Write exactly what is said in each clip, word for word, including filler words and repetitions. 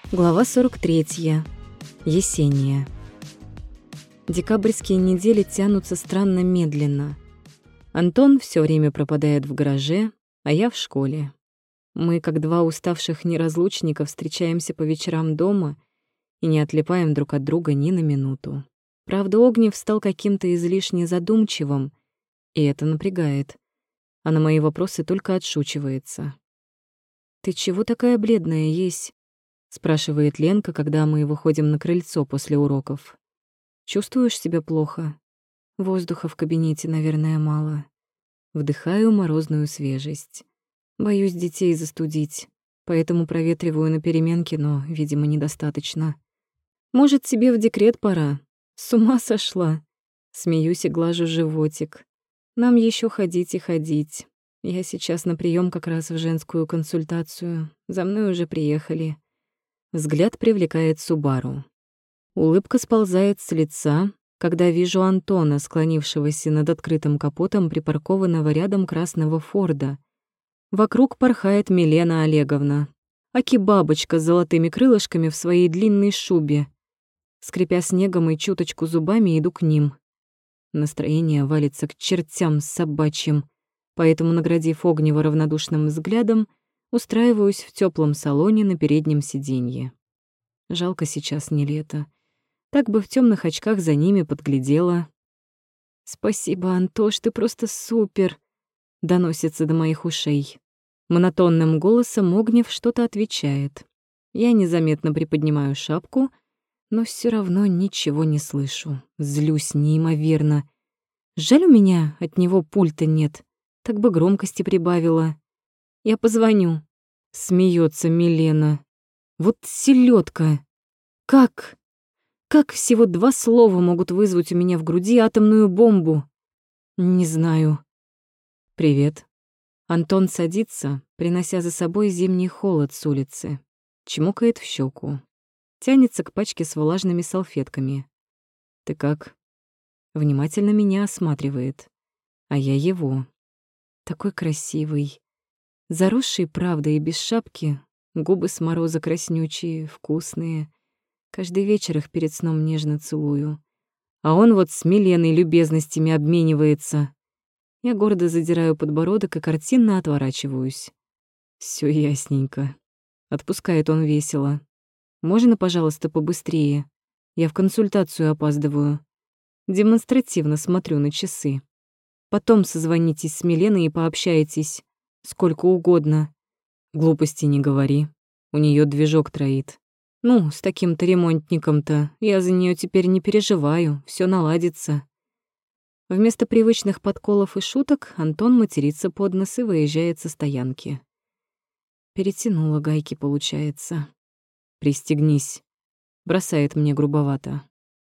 Глава сорок третья. Есения. Декабрьские недели тянутся странно медленно. Антон все время пропадает в гараже, а я в школе. Мы, как два уставших неразлучника, встречаемся по вечерам дома и не отлипаем друг от друга ни на минуту. Правда, Огнев стал каким-то излишне задумчивым, и это напрягает. А на мои вопросы только отшучивается. «Ты чего такая бледная, Есть?» — спрашивает Ленка, когда мы выходим на крыльцо после уроков. «Чувствуешь себя плохо? Воздуха в кабинете, наверное, мало». Вдыхаю морозную свежесть. Боюсь детей застудить, поэтому проветриваю на переменке, но, видимо, недостаточно. «Может, тебе в декрет пора? С ума сошла?» Смеюсь и глажу животик. «Нам еще ходить и ходить. Я сейчас на прием как раз в женскую консультацию. За мной уже приехали». Взгляд привлекает Субару. Улыбка сползает с лица, когда вижу Антона, склонившегося над открытым капотом припаркованного рядом красного Форда. Вокруг порхает Милена Олеговна. Аки-бабочка с золотыми крылышками в своей длинной шубе. Скрипя снегом и чуточку зубами, иду к ним. Настроение валится к чертям собачьим, поэтому, наградив Огнева равнодушным взглядом, устраиваюсь в теплом салоне на переднем сиденье. Жалко сейчас не лето. Так бы в темных очках за ними подглядела. «Спасибо, Антош, ты просто супер!» — доносится до моих ушей. Монотонным голосом Огнев что-то отвечает. Я незаметно приподнимаю шапку, но все равно ничего не слышу. Злюсь неимоверно. Жаль, у меня от него пульта нет. Так бы громкости прибавила. «Я позвоню», — смеется Милена. «Вот селедка! Как? Как всего два слова могут вызвать у меня в груди атомную бомбу? Не знаю». «Привет». Антон садится, принося за собой зимний холод с улицы. Чмокает в щеку. Тянется к пачке с влажными салфетками. «Ты как?» Внимательно меня осматривает. А я его. Такой красивый. Заросший, правда, и без шапки. Губы с мороза краснючие, вкусные. Каждый вечер их перед сном нежно целую. А он вот с Миленой любезностями обменивается. Я гордо задираю подбородок и картинно отворачиваюсь. Всё ясненько. Отпускает он весело. «Можно, пожалуйста, побыстрее? Я в консультацию опаздываю». Демонстративно смотрю на часы. «Потом созвонитесь с Миленой и пообщаетесь. Сколько угодно». «Глупости не говори. У неё движок троит. Ну, с таким-то ремонтником-то я за неё теперь не переживаю, всё наладится». Вместо привычных подколов и шуток Антон матерится под нос и выезжает со стоянки. Перетянула гайки, получается. «Пристегнись», — бросает мне грубовато.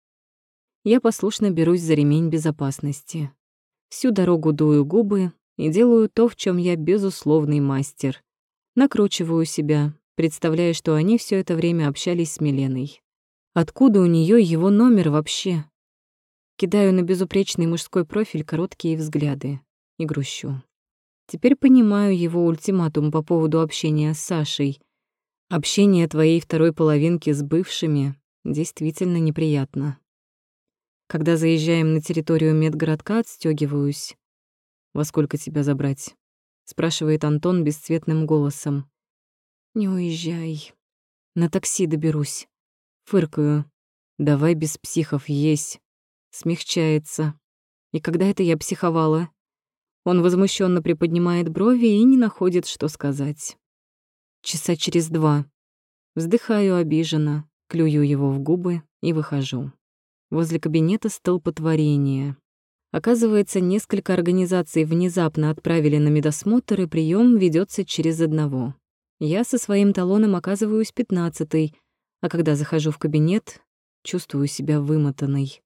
Я послушно берусь за ремень безопасности. Всю дорогу дую губы и делаю то, в чем я безусловный мастер. Накручиваю себя, представляя, что они все это время общались с Миленой. Откуда у нее его номер вообще? Кидаю на безупречный мужской профиль короткие взгляды и грущу. Теперь понимаю его ультиматум по поводу общения с Сашей. Общение твоей второй половинки с бывшими действительно неприятно. Когда заезжаем на территорию медгородка, отстёгиваюсь. «Во сколько тебя забрать?» — спрашивает Антон бесцветным голосом. «Не уезжай. На такси доберусь». Фыркаю. «Давай без психов, есть». Смягчается. И когда это я психовала? Он возмущенно приподнимает брови и не находит, что сказать. Часа через два. Вздыхаю обиженно, клюю его в губы и выхожу. Возле кабинета столпотворение. Оказывается, несколько организаций внезапно отправили на медосмотр, и прием ведется через одного. Я со своим талоном оказываюсь пятнадцатой, а когда захожу в кабинет, чувствую себя вымотанной.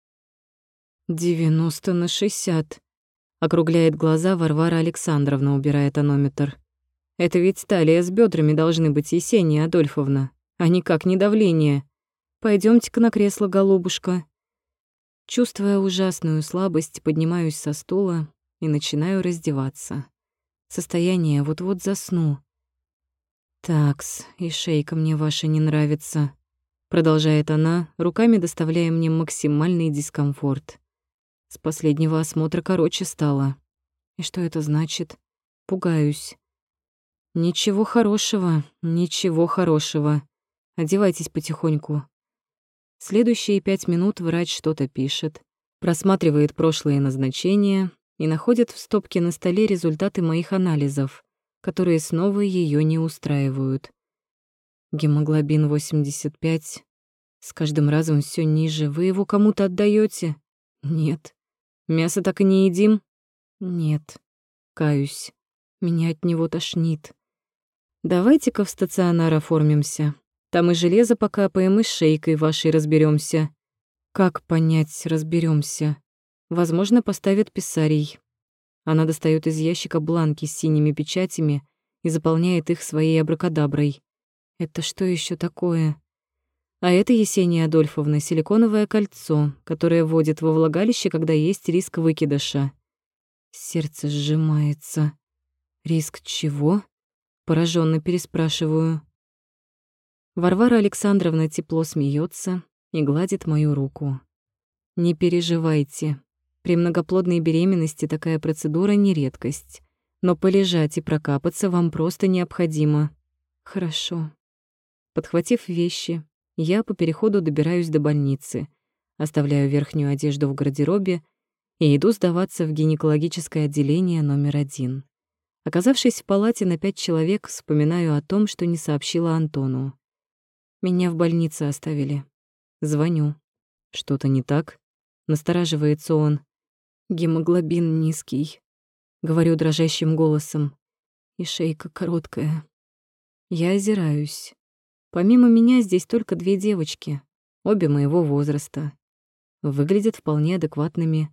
«Девяносто на шестьдесят», — округляет глаза Варвара Александровна, убирая тонометр. «Это ведь талия с бедрами должны быть, Есения Адольфовна, а никак не давление. Пойдёмте-ка на кресло, голубушка». Чувствуя ужасную слабость, поднимаюсь со стула и начинаю раздеваться. Состояние вот-вот засну. «Такс, и шейка мне ваша не нравится», — продолжает она, руками доставляя мне максимальный дискомфорт. С последнего осмотра короче стало. И что это значит? Пугаюсь. Ничего хорошего, ничего хорошего. Одевайтесь потихоньку. Следующие пять минут врач что-то пишет, просматривает прошлые назначения и находит в стопке на столе результаты моих анализов, которые снова ее не устраивают. Гемоглобин восемьдесят пять. С каждым разом все ниже. Вы его кому-то отдаете? Нет. Мясо так и не едим? Нет. Каюсь. Меня от него тошнит. Давайте-ка в стационар оформимся. Там и железо покапаем, и с шейкой вашей разберемся. Как понять, разберемся? Возможно, поставят писарий. Она достает из ящика бланки с синими печатями и заполняет их своей абракадаброй. Это что еще такое? А это, Есения Адольфовна, силиконовое кольцо, которое вводит во влагалище, когда есть риск выкидыша. Сердце сжимается. Риск чего? Пораженно переспрашиваю. Варвара Александровна тепло смеется и гладит мою руку. Не переживайте. При многоплодной беременности такая процедура не редкость. Но полежать и прокапаться вам просто необходимо. Хорошо. Подхватив вещи, я по переходу добираюсь до больницы, оставляю верхнюю одежду в гардеробе и иду сдаваться в гинекологическое отделение номер один. Оказавшись в палате на пять человек, вспоминаю о том, что не сообщила Антону. Меня в больнице оставили. Звоню. Что-то не так? Настораживается он. Гемоглобин низкий, говорю дрожащим голосом, и шейка короткая. Я озираюсь. Помимо меня здесь только две девочки, обе моего возраста. Выглядят вполне адекватными.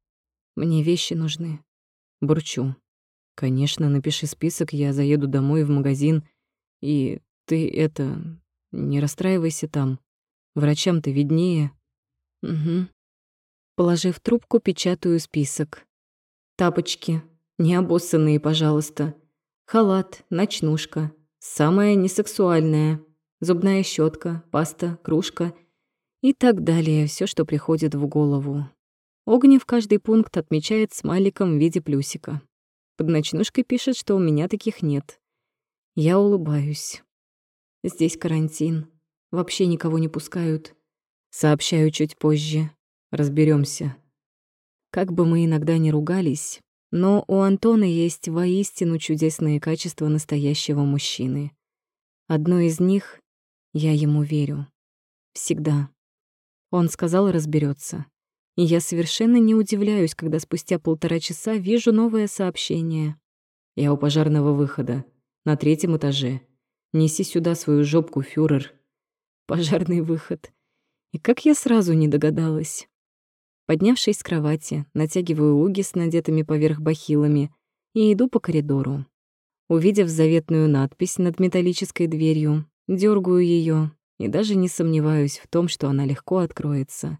Мне вещи нужны. Бурчу. Конечно, напиши список, я заеду домой в магазин. И ты это... не расстраивайся там. Врачам-то виднее. Угу. Положив трубку, печатаю список. Тапочки, не обоссанные, пожалуйста. Халат, ночнушка. Самое несексуальное. Зубная щетка, паста, кружка и так далее. Все, что приходит в голову. Огнев каждый пункт отмечает смайликом в виде плюсика. Под ночнушкой пишет, что у меня таких нет. Я улыбаюсь. Здесь карантин. Вообще никого не пускают. Сообщаю чуть позже. Разберемся. Как бы мы иногда не ругались, но у Антона есть воистину чудесные качества настоящего мужчины. Одно из них — я ему верю. Всегда. Он сказал, разберется. И я совершенно не удивляюсь, когда спустя полтора часа вижу новое сообщение. Я у пожарного выхода, на третьем этаже. Неси сюда свою жопку, фюрер. Пожарный выход. И как я сразу не догадалась. Поднявшись с кровати, натягиваю уги с надетыми поверх бахилами и иду по коридору. Увидев заветную надпись над металлической дверью, дёргаю её и даже не сомневаюсь в том, что она легко откроется.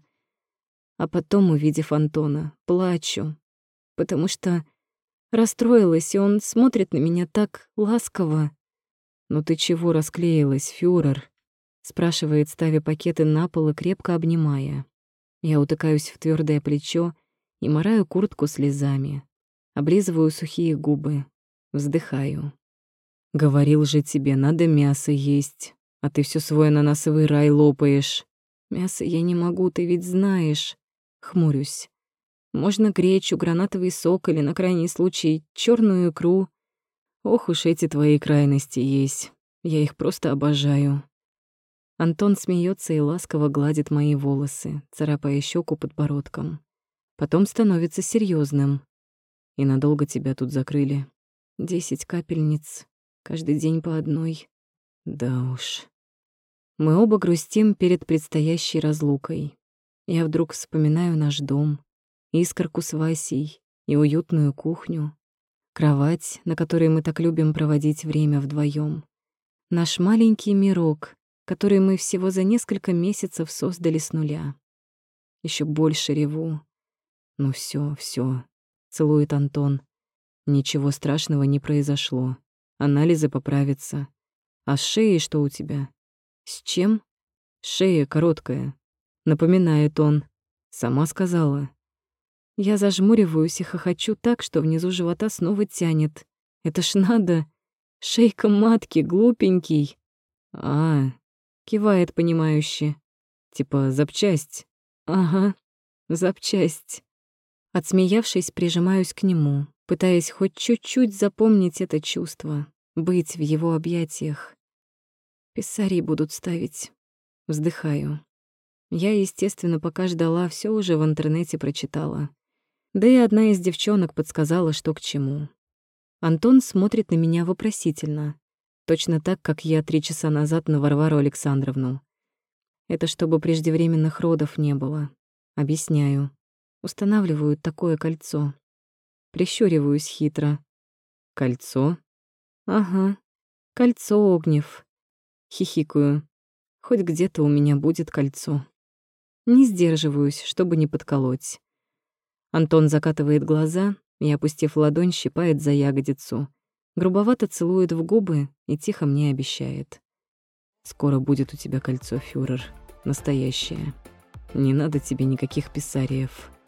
А потом, увидев Антона, плачу, потому что расстроилась, и он смотрит на меня так ласково. «Ну ты чего расклеилась, фюрер?» — спрашивает, ставя пакеты на пол и крепко обнимая. Я утыкаюсь в твёрдое плечо и мораю куртку слезами. Облизываю сухие губы, вздыхаю. «Говорил же тебе, надо мясо есть, а ты всё свой ананасовый рай лопаешь». «Мясо я не могу, ты ведь знаешь». Хмурюсь. Можно гречу, гранатовый сок или, на крайний случай, чёрную икру. Ох уж эти твои крайности есть. Я их просто обожаю. Антон смеется и ласково гладит мои волосы, царапая щеку подбородком. Потом становится серьезным. И надолго тебя тут закрыли? Десять капельниц. Каждый день по одной. Да уж. Мы оба грустим перед предстоящей разлукой. Я вдруг вспоминаю наш дом, Искорку с Васей и уютную кухню, кровать, на которой мы так любим проводить время вдвоем, наш маленький мирок, который мы всего за несколько месяцев создали с нуля. Еще больше реву. Ну все, все, целует Антон. Ничего страшного не произошло. Анализы поправятся. А с шеей что у тебя? С чем? Шея короткая. Напоминает он. Сама сказала. Я зажмуриваюсь и хохочу так, что внизу живота снова тянет. Это ж надо. Шейка матки, глупенький. А, кивает понимающе. Типа запчасть. Ага, запчасть. Отсмеявшись, прижимаюсь к нему, пытаясь хоть чуть-чуть запомнить это чувство, быть в его объятиях. Писари будут ставить. Вздыхаю. Я, естественно, пока ждала, все уже в интернете прочитала. Да и одна из девчонок подсказала, что к чему. Антон смотрит на меня вопросительно, точно так, как я три часа назад на Варвару Александровну. Это чтобы преждевременных родов не было. Объясняю. Устанавливают такое кольцо. Прищуриваюсь хитро. Кольцо? Ага, кольцо, Огнев. Хихикаю. Хоть где-то у меня будет кольцо. Не сдерживаюсь, чтобы не подколоть. Антон закатывает глаза и, опустив ладонь, щипает за ягодицу. Грубовато целует в губы и тихо мне обещает. «Скоро будет у тебя кольцо, фюрер. Настоящее. Не надо тебе никаких писариев».